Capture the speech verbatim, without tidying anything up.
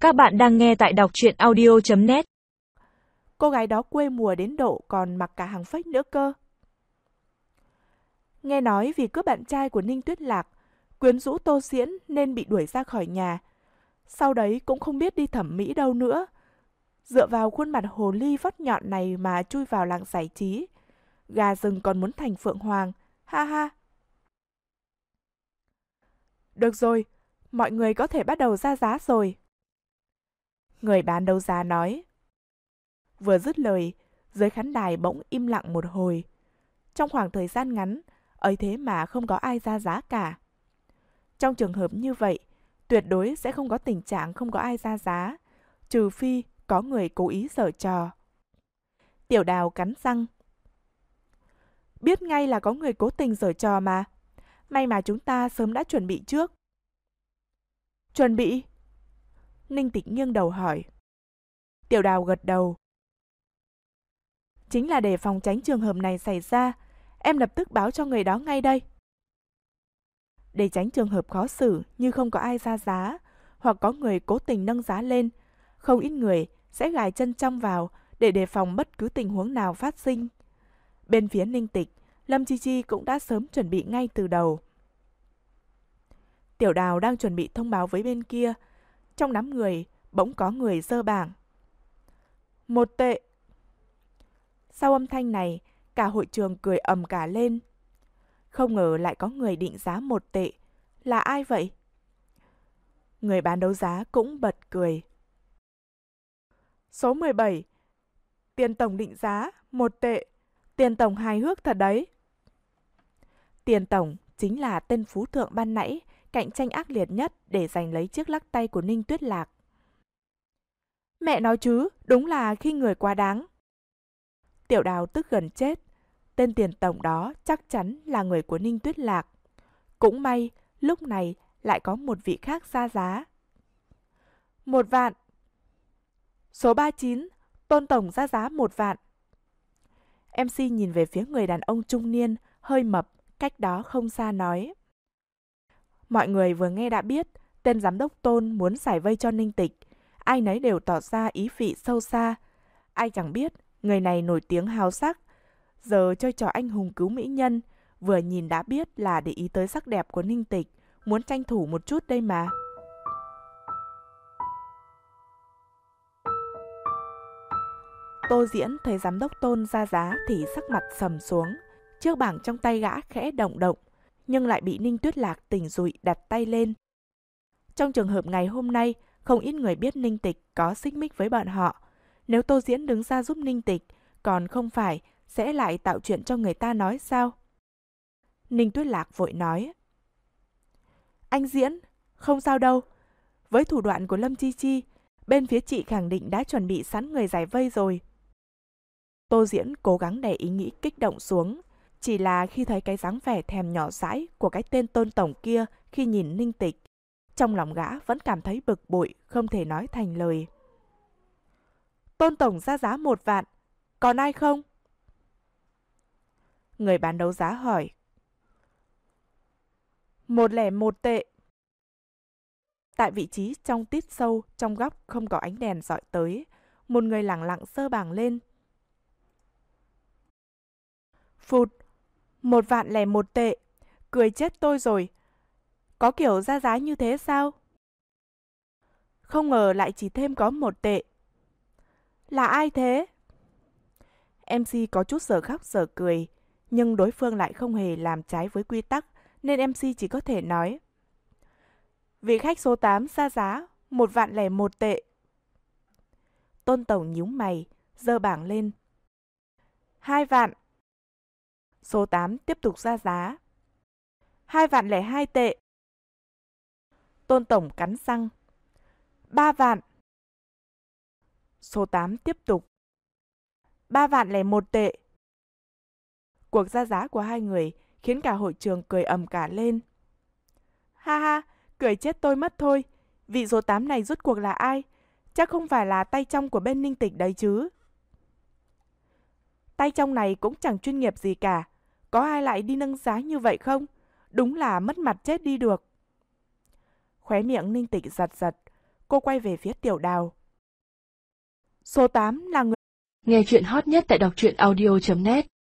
Các bạn đang nghe tại đọc truyện audio chấm net. Cô gái đó quê mùa đến độ còn mặc cả hàng phếch nữa cơ. Nghe nói vì cướp bạn trai của Ninh Tuyết Lạc, quyến rũ Tô Diễn nên bị đuổi ra khỏi nhà. Sau đấy cũng không biết đi thẩm mỹ đâu nữa. Dựa vào khuôn mặt hồ ly vót nhọn này mà chui vào làng giải trí. Gà rừng còn muốn thành phượng hoàng, ha ha. Được rồi, mọi người có thể bắt đầu ra giá rồi. Người bán đấu giá nói. Vừa dứt lời, dưới khán đài bỗng im lặng một hồi. Trong khoảng thời gian ngắn, ấy thế mà không có ai ra giá cả. Trong trường hợp như vậy, tuyệt đối sẽ không có tình trạng không có ai ra giá, trừ phi có người cố ý giở trò. Tiểu Đào cắn răng. Biết ngay là có người cố tình giở trò mà. May mà chúng ta sớm đã chuẩn bị trước. Chuẩn bị? Ninh Tịch nghiêng đầu hỏi. Tiểu Đào gật đầu. Chính là để phòng tránh trường hợp này xảy ra, em lập tức báo cho người đó ngay đây. Để tránh trường hợp khó xử như không có ai ra giá, hoặc có người cố tình nâng giá lên, không ít người sẽ gài chân trong vào để đề phòng bất cứ tình huống nào phát sinh. Bên phía Ninh Tịch, Lâm Chi Chi cũng đã sớm chuẩn bị ngay từ đầu. Tiểu Đào đang chuẩn bị thông báo với bên kia, trong đám người bỗng có người giơ bảng. Một tệ. Sau âm thanh này, cả hội trường cười ầm cả lên. Không ngờ lại có người định giá một tệ. Là ai vậy? Người bán đấu giá cũng bật cười. Số mười bảy. Tiền tổng định giá một tệ. Tiền tổng hài hước thật đấy. Tiền tổng chính là tên phú thượng ban nãy cạnh tranh ác liệt nhất để giành lấy chiếc lắc tay của Ninh Tuyết Lạc. Mẹ nói chứ, đúng là khi người quá đáng. Tiểu Đào tức gần chết. Tên tiền tổng đó chắc chắn là người của Ninh Tuyết Lạc. Cũng may, lúc này lại có một vị khác ra giá. Một vạn. Số ba mươi chín, Tôn tổng ra giá một vạn. em xê nhìn về phía người đàn ông trung niên, hơi mập, cách đó không xa nói. Mọi người vừa nghe đã biết, tên giám đốc Tôn muốn giải vây cho Ninh Tịch. Ai nấy đều tỏ ra ý vị sâu xa. Ai chẳng biết, người này nổi tiếng hào sắc. Giờ chơi trò anh hùng cứu mỹ nhân, vừa nhìn đã biết là để ý tới sắc đẹp của Ninh Tịch, muốn tranh thủ một chút đây mà. Tô Diễn thấy giám đốc Tôn ra giá thì sắc mặt sầm xuống. Chiếc bảng trong tay gã khẽ động động, nhưng lại bị Ninh Tuyết Lạc tỉnh dụi đặt tay lên. Trong trường hợp ngày hôm nay, không ít người biết Ninh Tịch có xích mích với bọn họ. Nếu Tô Diễn đứng ra giúp Ninh Tịch, còn không phải sẽ lại tạo chuyện cho người ta nói sao? Ninh Tuyết Lạc vội nói. Anh Diễn, không sao đâu. Với thủ đoạn của Lâm Chi Chi, bên phía chị khẳng định đã chuẩn bị sẵn người giải vây rồi. Tô Diễn cố gắng để ý nghĩ kích động xuống. Chỉ là khi thấy cái dáng vẻ thèm nhỏ dãi của cái tên Tôn tổng kia khi nhìn Ninh Tịch, trong lòng gã vẫn cảm thấy bực bội, không thể nói thành lời. Tôn tổng ra giá một vạn, còn ai không? Người bán đấu giá hỏi. Một lẻ một tệ. Tại vị trí trong tít sâu, trong góc không có ánh đèn dọi tới, một người lẳng lặng giơ bảng lên. Phụt, một vạn lẻ một tệ, cười chết tôi rồi. Có kiểu ra giá như thế sao? Không ngờ lại chỉ thêm có một tệ. Là ai thế? em xê có chút giờ khóc giờ cười, nhưng đối phương lại không hề làm trái với quy tắc, nên em xê chỉ có thể nói. Vị khách số tám ra giá, một vạn lẻ một tệ. Tôn tổng nhíu mày, giơ bảng lên. Hai vạn. Số tám tiếp tục ra giá. Hai vạn lẻ hai tệ. Tôn tổng cắn răng. Ba vạn. Số tám tiếp tục. Ba vạn lẻ một tệ. Cuộc ra giá của hai người khiến cả hội trường cười ầm cả lên. Ha ha, cười chết tôi mất thôi. Vị số tám này rốt cuộc là ai? Chắc không phải là tay trong của bên Ninh Tịch đấy chứ. Tay trong này cũng chẳng chuyên nghiệp gì cả. Có ai lại đi nâng giá như vậy không? Đúng là mất mặt chết đi được. Khóe miệng Ninh Tịch giật giật. Cô quay về phía Tiểu Đào. Số tám là người... Nghe chuyện hot nhất tại đọc truyện audio chấm net